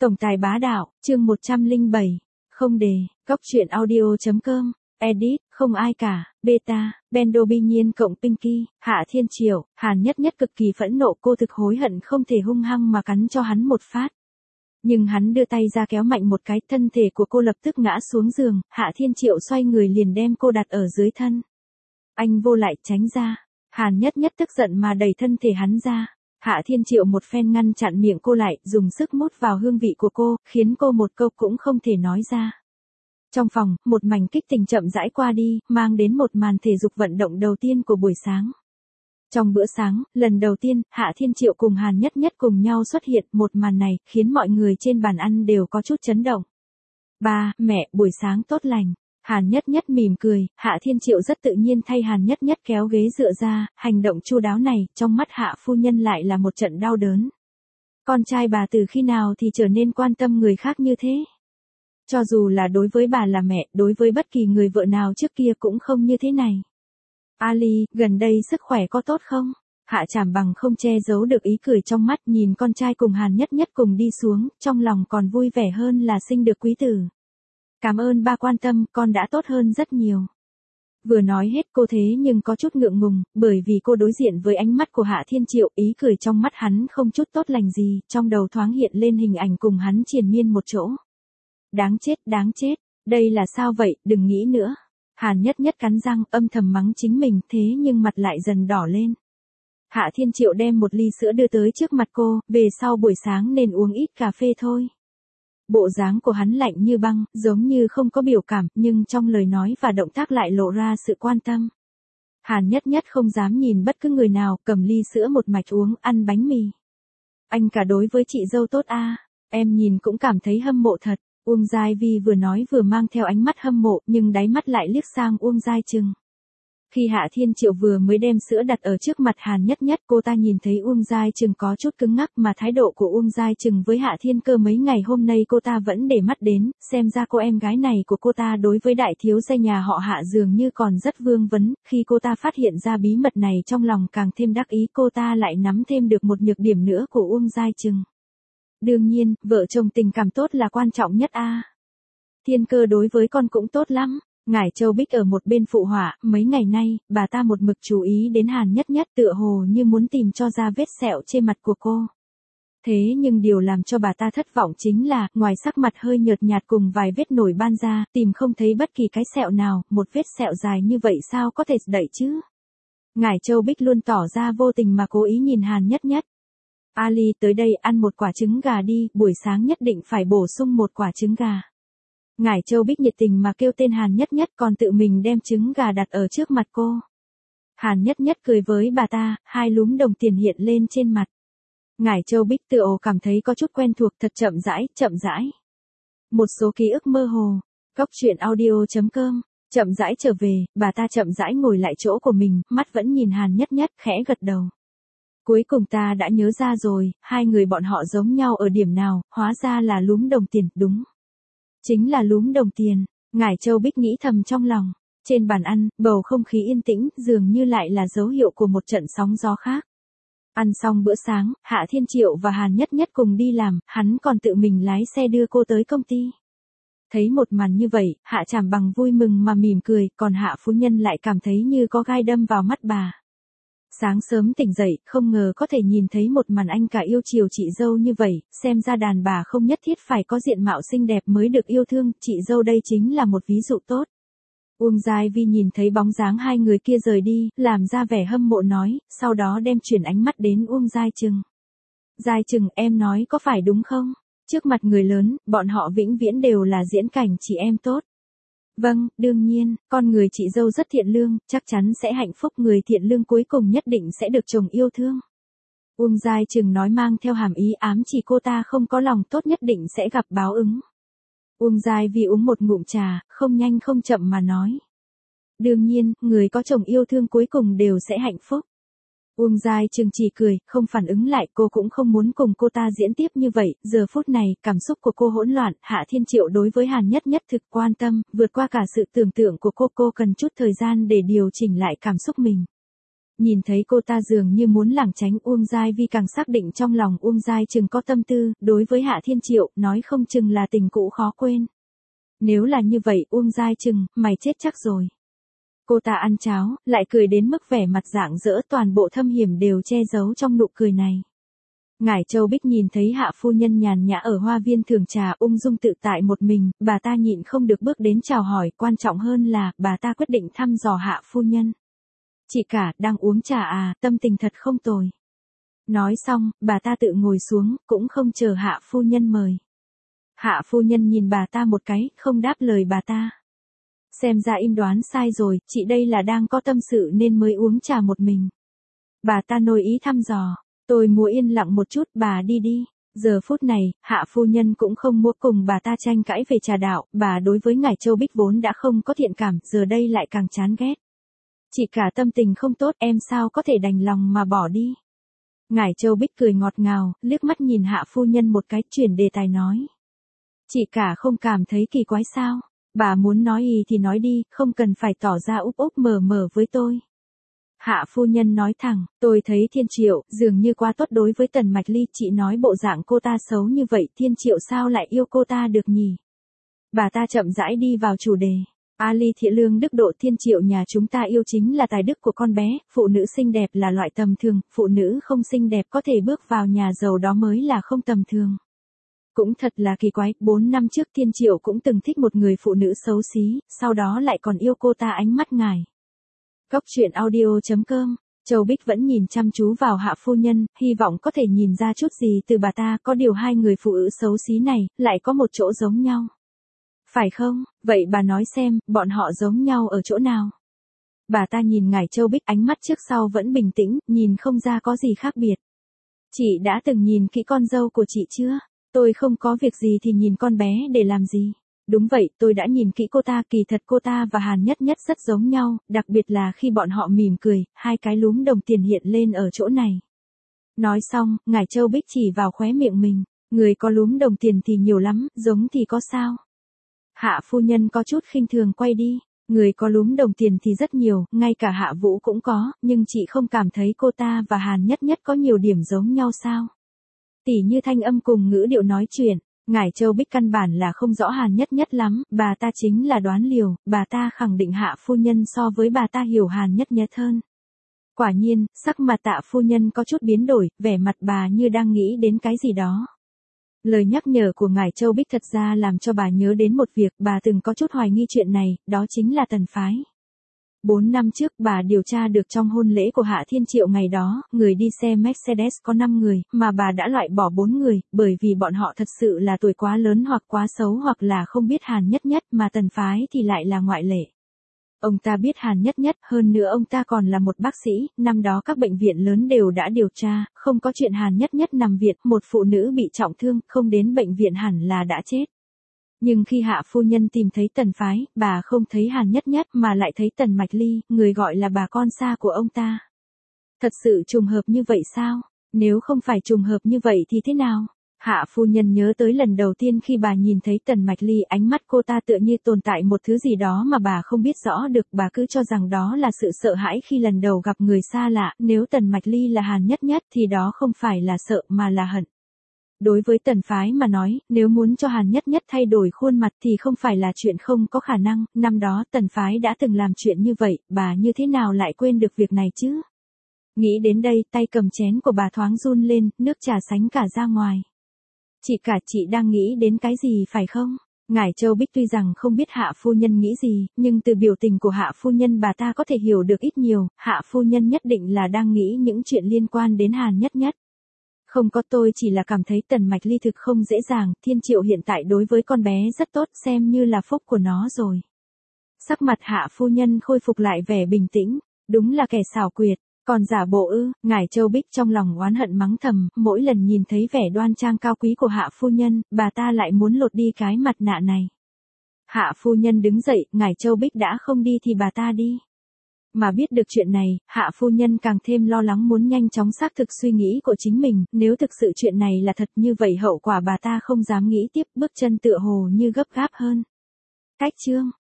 Tổng tài bá đạo, chương 107. Không đề, Cóc truyện audio.com, edit, không ai cả, beta, Bendo Bi Nhiên cộng Pinky, Hạ Thiên Triệu, Hàn Nhất Nhất cực kỳ phẫn nộ, cô thực hối hận không thể hung hăng mà cắn cho hắn một phát. Nhưng hắn đưa tay ra kéo mạnh một cái, thân thể của cô lập tức ngã xuống giường, Hạ Thiên Triệu xoay người liền đem cô đặt ở dưới thân. Anh vô lại tránh ra, Hàn Nhất Nhất tức giận mà đẩy thân thể hắn ra. Hạ Thiên Triệu một phen ngăn chặn miệng cô lại, dùng sức mút vào hương vị của cô, khiến cô một câu cũng không thể nói ra. Trong phòng, một mảnh kích tình chậm rãi qua đi, mang đến một màn thể dục vận động đầu tiên của buổi sáng. Trong bữa sáng, lần đầu tiên, Hạ Thiên Triệu cùng Hàn Nhất Nhất cùng nhau xuất hiện, một màn này, khiến mọi người trên bàn ăn đều có chút chấn động. Ba, mẹ, buổi sáng tốt lành. Hàn Nhất Nhất mỉm cười, Hạ Thiên Triệu rất tự nhiên thay Hàn Nhất Nhất kéo ghế dựa ra, hành động chu đáo này, trong mắt Hạ phu nhân lại là một trận đau đớn. Con trai bà từ khi nào thì trở nên quan tâm người khác như thế? Cho dù là đối với bà là mẹ, đối với bất kỳ người vợ nào trước kia cũng không như thế này. Ali, gần đây sức khỏe có tốt không? Hạ Trảm Bằng không che giấu được ý cười trong mắt, nhìn con trai cùng Hàn Nhất Nhất cùng đi xuống, trong lòng còn vui vẻ hơn là sinh được quý tử. Cảm ơn ba quan tâm, con đã tốt hơn rất nhiều. Vừa nói hết cô thế nhưng có chút ngượng ngùng, bởi vì cô đối diện với ánh mắt của Hạ Thiên Triệu, ý cười trong mắt hắn không chút tốt lành gì, trong đầu thoáng hiện lên hình ảnh cùng hắn triền miên một chỗ. Đáng chết, đây là sao vậy, đừng nghĩ nữa. Hàn Nhất Nhất cắn răng, âm thầm mắng chính mình, thế nhưng mặt lại dần đỏ lên. Hạ Thiên Triệu đem một ly sữa đưa tới trước mặt cô, về sau buổi sáng nên uống ít cà phê thôi. Bộ dáng của hắn lạnh như băng, giống như không có biểu cảm, nhưng trong lời nói và động tác lại lộ ra sự quan tâm. Hàn Nhất Nhất không dám nhìn bất cứ người nào, cầm ly sữa một mạch uống, ăn bánh mì. Anh cả đối với chị dâu tốt a, em nhìn cũng cảm thấy hâm mộ thật. Uông Giai Vi vừa nói vừa mang theo ánh mắt hâm mộ, nhưng đáy mắt lại liếc sang Uông Giai Trừng. Khi Hạ Thiên Triệu vừa mới đem sữa đặt ở trước mặt Hàn Nhất Nhất, cô ta nhìn thấy Uông Giai Trừng có chút cứng ngắc, mà thái độ của Uông Giai Trừng với Hạ Thiên Cơ mấy ngày hôm nay cô ta vẫn để mắt đến, xem ra cô em gái này của cô ta đối với đại thiếu gia nhà họ Hạ dường như còn rất vương vấn, khi cô ta phát hiện ra bí mật này trong lòng càng thêm đắc ý, cô ta lại nắm thêm được một nhược điểm nữa của Uông Giai Trừng. Đương nhiên, vợ chồng tình cảm tốt là quan trọng nhất a. Thiên Cơ đối với con cũng tốt lắm. Ngải Châu Bích ở một bên phụ họa, mấy ngày nay, bà ta một mực chú ý đến Hàn Nhất Nhất, tựa hồ như muốn tìm cho ra vết sẹo trên mặt của cô. Thế nhưng điều làm cho bà ta thất vọng chính là, ngoài sắc mặt hơi nhợt nhạt cùng vài vết nổi ban ra, tìm không thấy bất kỳ cái sẹo nào, một vết sẹo dài như vậy sao có thể đậy chứ? Ngải Châu Bích luôn tỏ ra vô tình mà cố ý nhìn Hàn Nhất Nhất. Ali, tới đây ăn một quả trứng gà đi, buổi sáng nhất định phải bổ sung một quả trứng gà. Ngải Châu Bích nhiệt tình mà kêu tên Hàn Nhất Nhất, còn tự mình đem trứng gà đặt ở trước mặt cô. Hàn Nhất Nhất cười với bà ta, hai lúm đồng tiền hiện lên trên mặt. Ngải Châu Bích tựa hồ cảm thấy có chút quen thuộc, thật chậm rãi. Một số ký ức mơ hồ. Cóc truyện audio.com. Chậm rãi trở về, bà ta chậm rãi ngồi lại chỗ của mình, mắt vẫn nhìn Hàn Nhất Nhất, khẽ gật đầu. Cuối cùng ta đã nhớ ra rồi, hai người bọn họ giống nhau ở điểm nào, hóa ra là lúm đồng tiền, đúng. Chính là lúm đồng tiền, Ngải Châu Bích nghĩ thầm trong lòng. Trên bàn ăn, bầu không khí yên tĩnh, dường như lại là dấu hiệu của một trận sóng gió khác. Ăn xong bữa sáng, Hạ Thiên Triệu và Hàn Nhất Nhất cùng đi làm, hắn còn tự mình lái xe đưa cô tới công ty. Thấy một màn như vậy, Hạ Trảm Bằng vui mừng mà mỉm cười, còn Hạ phu nhân lại cảm thấy như có gai đâm vào mắt bà. Sáng sớm tỉnh dậy, không ngờ có thể nhìn thấy một màn anh cả yêu chiều chị dâu như vậy, xem ra đàn bà không nhất thiết phải có diện mạo xinh đẹp mới được yêu thương, chị dâu đây chính là một ví dụ tốt. Uông Giai Vi nhìn thấy bóng dáng hai người kia rời đi, làm ra vẻ hâm mộ nói, sau đó đem chuyển ánh mắt đến Uông Giai Trừng. Giai Trừng, em nói có phải đúng không? Trước mặt người lớn, bọn họ vĩnh viễn đều là diễn cảnh chị em tốt. Vâng, đương nhiên, con người chị dâu rất thiện lương, chắc chắn sẽ hạnh phúc, người thiện lương cuối cùng nhất định sẽ được chồng yêu thương. Uông Giai Trừng nói mang theo hàm ý ám chỉ cô ta không có lòng tốt nhất định sẽ gặp báo ứng. Uông Giai Vi uống một ngụm trà, không nhanh không chậm mà nói. Đương nhiên, người có chồng yêu thương cuối cùng đều sẽ hạnh phúc. Uông Giai Trừng chỉ cười, không phản ứng lại, cô cũng không muốn cùng cô ta diễn tiếp như vậy, giờ phút này, cảm xúc của cô hỗn loạn, Hạ Thiên Triệu đối với Hàn Nhất Nhất thực quan tâm, vượt qua cả sự tưởng tượng của cô cần chút thời gian để điều chỉnh lại cảm xúc mình. Nhìn thấy cô ta dường như muốn lảng tránh Uông Giai Vi càng xác định trong lòng Uông Giai chừng có tâm tư, đối với Hạ Thiên Triệu, nói không chừng là tình cũ khó quên. Nếu là như vậy Uông Giai chừng, mày chết chắc rồi. Cô ta ăn cháo, lại cười đến mức vẻ mặt rạng rỡ, toàn bộ thâm hiểm đều che giấu trong nụ cười này. Ngải Châu Bích nhìn thấy Hạ phu nhân nhàn nhã ở hoa viên thưởng trà ung dung tự tại một mình, bà ta nhịn không được bước đến chào hỏi, quan trọng hơn là, bà ta quyết định thăm dò Hạ phu nhân. Chị cả, đang uống trà à, tâm tình thật không tồi. Nói xong, bà ta tự ngồi xuống, cũng không chờ Hạ phu nhân mời. Hạ phu nhân nhìn bà ta một cái, không đáp lời bà ta. Xem ra im đoán sai rồi, chị đây là đang có tâm sự nên mới uống trà một mình. Bà ta nổi ý thăm dò, tôi muốn yên lặng một chút, bà đi đi. Giờ phút này, Hạ phu nhân cũng không muốn cùng bà ta tranh cãi về trà đạo, bà đối với Ngải Châu Bích vốn đã không có thiện cảm, giờ đây lại càng chán ghét. Chị cả tâm tình không tốt, em sao có thể đành lòng mà bỏ đi. Ngải Châu Bích cười ngọt ngào, liếc mắt nhìn Hạ phu nhân một cái, chuyển đề tài nói. Chị cả không cảm thấy kỳ quái sao? Bà muốn nói gì thì nói đi, không cần phải tỏ ra úp úp mở mở với tôi. Hạ phu nhân nói thẳng, tôi thấy Thiên Triệu, dường như quá tốt đối với Tần Mạch Ly, chị nói bộ dạng cô ta xấu như vậy, Thiên Triệu sao lại yêu cô ta được nhỉ? Bà ta chậm rãi đi vào chủ đề. Ali thiện lương đức độ, Thiên Triệu nhà chúng ta yêu chính là tài đức của con bé, phụ nữ xinh đẹp là loại tầm thường, phụ nữ không xinh đẹp có thể bước vào nhà giàu đó mới là không tầm thường. Cũng thật là kỳ quái, 4 năm trước Thiên Triệu cũng từng thích một người phụ nữ xấu xí, sau đó lại còn yêu cô ta ánh mắt ngải. Góc truyện audio.com, Châu Bích vẫn nhìn chăm chú vào Hạ phu nhân, hy vọng có thể nhìn ra chút gì từ bà ta, có điều hai người phụ nữ xấu xí này, lại có một chỗ giống nhau. Phải không, vậy bà nói xem, bọn họ giống nhau ở chỗ nào? Bà ta nhìn Ngải Châu Bích, ánh mắt trước sau vẫn bình tĩnh, nhìn không ra có gì khác biệt. Chị đã từng nhìn kỹ con dâu của chị chưa? Tôi không có việc gì thì nhìn con bé để làm gì? Đúng vậy, tôi đã nhìn kỹ cô ta, kỳ thật cô ta và Hàn Nhất Nhất rất giống nhau, đặc biệt là khi bọn họ mỉm cười, hai cái lúm đồng tiền hiện lên ở chỗ này. Nói xong, Ngải Châu Bích chỉ vào khóe miệng mình, người có lúm đồng tiền thì nhiều lắm, giống thì có sao? Hạ phu nhân có chút khinh thường quay đi, người có lúm đồng tiền thì rất nhiều, ngay cả Hạ Vũ cũng có, nhưng chị không cảm thấy cô ta và Hàn Nhất Nhất có nhiều điểm giống nhau sao? Tỉ như thanh âm cùng ngữ điệu nói chuyện. Ngải Châu Bích căn bản là không rõ Hàn Nhất Nhất lắm, bà ta chính là đoán liều, bà ta khẳng định Hạ phu nhân so với bà ta hiểu Hàn Nhất Nhất hơn. Quả nhiên, sắc mặt Tạ phu nhân có chút biến đổi, vẻ mặt bà như đang nghĩ đến cái gì đó. Lời nhắc nhở của Ngải Châu Bích thật ra làm cho bà nhớ đến một việc, bà từng có chút hoài nghi chuyện này, đó chính là Tần phái. 4 năm trước bà điều tra được trong hôn lễ của Hạ Thiên Triệu ngày đó, người đi xe Mercedes có 5 người, mà bà đã loại bỏ 4 người, bởi vì bọn họ thật sự là tuổi quá lớn hoặc quá xấu hoặc là không biết Hàn Nhất Nhất, mà Tần phái thì lại là ngoại lệ. Ông ta biết Hàn Nhất Nhất, hơn nữa ông ta còn là một bác sĩ, năm đó các bệnh viện lớn đều đã điều tra, không có chuyện Hàn Nhất Nhất nằm viện, một phụ nữ bị trọng thương, không đến bệnh viện hẳn là đã chết. Nhưng khi Hạ phu nhân tìm thấy Tần phái, bà không thấy Hàn Nhất Nhất mà lại thấy Tần Mạch Ly, người gọi là bà con xa của ông ta. Thật sự trùng hợp như vậy sao? Nếu không phải trùng hợp như vậy thì thế nào? Hạ phu nhân nhớ tới lần đầu tiên khi bà nhìn thấy Tần Mạch Ly, ánh mắt cô ta tựa như tồn tại một thứ gì đó mà bà không biết rõ được, bà cứ cho rằng đó là sự sợ hãi khi lần đầu gặp người xa lạ, nếu Tần Mạch Ly là Hàn Nhất Nhất thì đó không phải là sợ mà là hận. Đối với Tần phái mà nói, nếu muốn cho Hàn Nhất Nhất thay đổi khuôn mặt thì không phải là chuyện không có khả năng, năm đó Tần phái đã từng làm chuyện như vậy, bà như thế nào lại quên được việc này chứ? Nghĩ đến đây, tay cầm chén của bà thoáng run lên, nước trà sánh cả ra ngoài. Chị cả, chị đang nghĩ đến cái gì phải không? Ngải Châu Bích tuy rằng không biết Hạ phu nhân nghĩ gì, nhưng từ biểu tình của Hạ phu nhân bà ta có thể hiểu được ít nhiều, Hạ phu nhân nhất định là đang nghĩ những chuyện liên quan đến Hàn Nhất Nhất. Không có, tôi chỉ là cảm thấy Tần Mạch Ly thực không dễ dàng, Thiên Triệu hiện tại đối với con bé rất tốt, xem như là phúc của nó rồi. Sắc mặt Hạ phu nhân khôi phục lại vẻ bình tĩnh, đúng là kẻ xảo quyệt, còn giả bộ ư? Ngải Châu Bích trong lòng oán hận mắng thầm, mỗi lần nhìn thấy vẻ đoan trang cao quý của Hạ phu nhân, bà ta lại muốn lột đi cái mặt nạ này. Hạ phu nhân đứng dậy, Ngải Châu Bích đã không đi thì bà ta đi. Mà biết được chuyện này, Hạ phu nhân càng thêm lo lắng, muốn nhanh chóng xác thực suy nghĩ của chính mình, nếu thực sự chuyện này là thật như vậy hậu quả bà ta không dám nghĩ tiếp, bước chân tựa hồ như gấp gáp hơn. Cách chương